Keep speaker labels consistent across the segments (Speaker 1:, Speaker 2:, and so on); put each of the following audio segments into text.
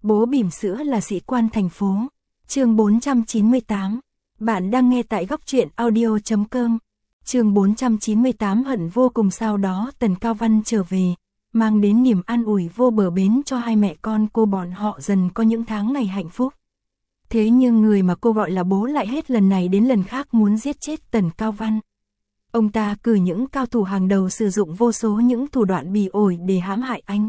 Speaker 1: Bố bỉm sữa là sĩ quan thành phố. Chương 498. Bạn đang nghe tại góc truyện audio.com. Chương 498 hận vô cùng. Sau đó Tần Cao Văn trở về, mang đến niềm an ủi vô bờ bến cho hai mẹ con cô. Bọn họ dần có những tháng ngày hạnh phúc. Thế nhưng người mà cô gọi là bố lại hết lần này đến lần khác muốn giết chết Tần Cao Văn. Ông ta cử những cao thủ hàng đầu sử dụng vô số những thủ đoạn bỉ ổi để hãm hại anh.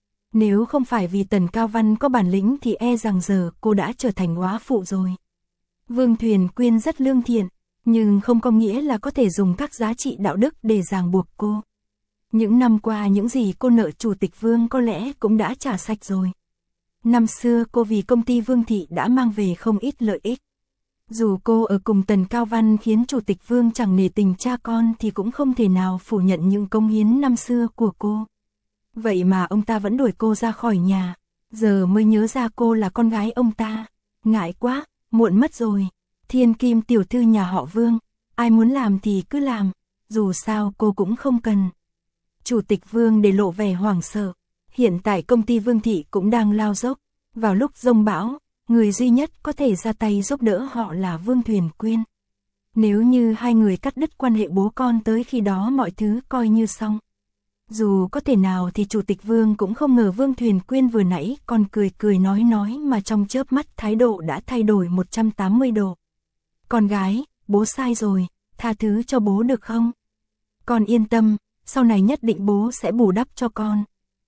Speaker 1: Nếu không phải vì Tần Cao Văn có bản lĩnh thì e rằng giờ cô đã trở thành góa phụ rồi. Vương Thuyền Quyên rất lương thiện, nhưng không có nghĩa là có thể dùng các giá trị đạo đức để ràng buộc cô. Những năm qua những gì cô nợ Chủ tịch Vương có lẽ cũng đã trả sạch rồi. Năm xưa cô vì công ty Vương Thị đã mang về không ít lợi ích. Dù cô ở cùng Tần Cao Văn khiến Chủ tịch Vương chẳng nể tình cha con thì cũng không thể nào phủ nhận những công hiến năm xưa của cô. Vậy mà ông ta vẫn đuổi cô ra khỏi nhà, giờ mới nhớ ra cô là con gái ông ta. Ngại quá, muộn mất rồi. Thiên Kim tiểu thư nhà họ Vương, ai muốn làm thì cứ làm, dù sao cô cũng không cần. Chủ tịch Vương để lộ vẻ hoảng sợ. Hiện tại công ty Vương Thị cũng đang lao dốc. Vào lúc giông bão, người duy nhất có thể ra tay giúp đỡ họ là Vương Thuyền Quyên. Nếu như hai người cắt đứt quan hệ bố con tới khi đó mọi thứ coi như xong. Dù có thể nào thì Chủ tịch Vương cũng không ngờ Vương Thuyền Quyên vừa nãy còn cười nói mà trong chớp mắt thái độ đã thay đổi 180 độ. Con gái, bố sai rồi, tha thứ cho bố được không? Con yên tâm, sau này nhất định bố sẽ bù đắp cho con.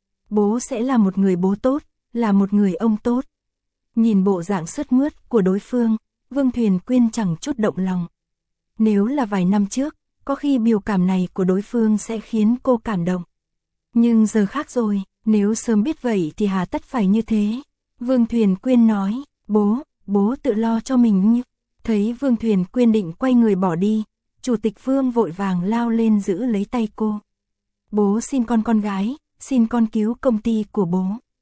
Speaker 1: Bố sẽ là một người bố tốt, là một người ông tốt. Nhìn bộ dạng sướt mướt của đối phương, Vương Thuyền Quyên chẳng chút động lòng. Nếu là vài năm trước, có khi biểu cảm này của đối phương sẽ khiến cô cảm động. Nhưng giờ khác rồi, nếu sớm biết vậy thì hà tất phải như thế. Vương Thuyền Quyên nói, bố tự lo cho mình nhé. Thấy Vương Thuyền Quyên định quay người bỏ đi, Chủ tịch Vương vội vàng lao lên giữ lấy tay cô. Bố xin con gái, xin con cứu công ty của bố.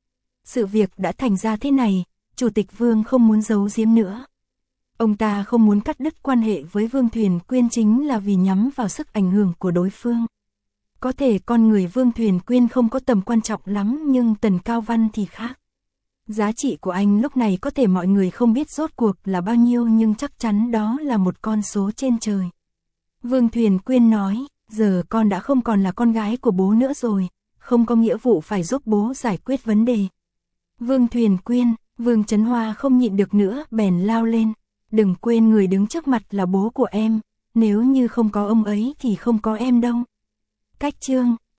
Speaker 1: Sự việc đã thành ra thế này, Chủ tịch Vương không muốn giấu giếm nữa. Ông ta không muốn cắt đứt quan hệ với Vương Thuyền Quyên chính là vì nhắm vào sức ảnh hưởng của đối phương. Có thể con người Vương Thuyền Quyên không có tầm quan trọng lắm nhưng Tần Cao Văn thì khác. Giá trị của anh lúc này có thể mọi người không biết rốt cuộc là bao nhiêu nhưng chắc chắn đó là một con số trên trời. Vương Thuyền Quyên nói, giờ con đã không còn là con gái của bố nữa rồi, không có nghĩa vụ phải giúp bố giải quyết vấn đề. Vương Thuyền Quyên, Vương Trấn Hoa không nhịn được nữa bèn lao lên. Đừng quên người đứng trước mặt là bố của em, nếu như không có ông ấy thì không có em đâu. Cách chương